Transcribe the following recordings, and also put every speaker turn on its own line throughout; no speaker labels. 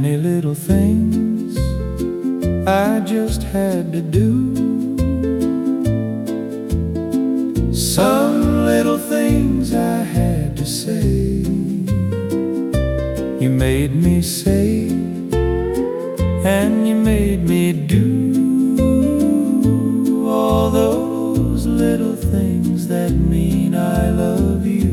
many little things I just had to do. Some little things I had to say. You made me say, and you made me do all those little things that mean I love you.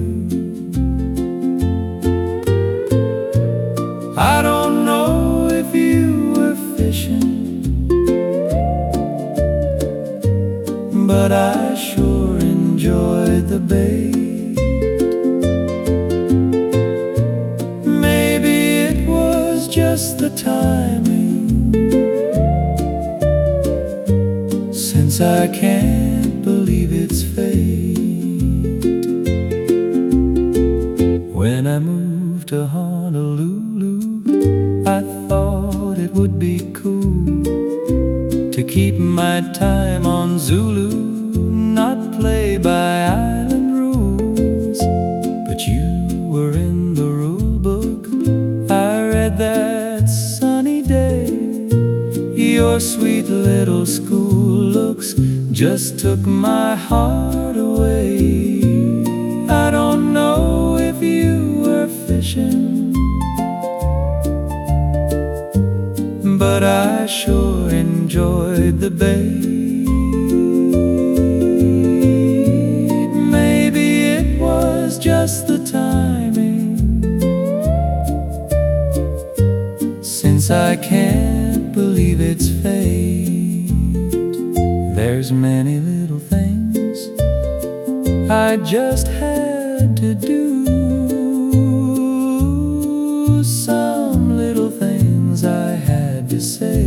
I don't know if you were fishing, but I sure enjoyed the bait. Maybe it was just the timing, since I can't believe it's fate. When I moved to Honolulu, I thought it would be cool to keep my time on Zulu, not play by island rules. But you were in the rule book, I read that sunny day. Your sweet little school looks just took my heart away. I don't know if you were fishing, but I sure enjoyed the bait. Maybe it was just the timing, since I can't believe it's fate. There's many little things I just had to do. Some little things I had to say.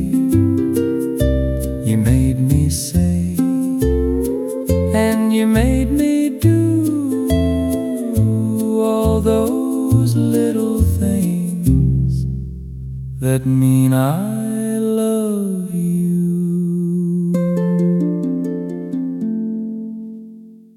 You made me say, and you made me do all those little things that mean I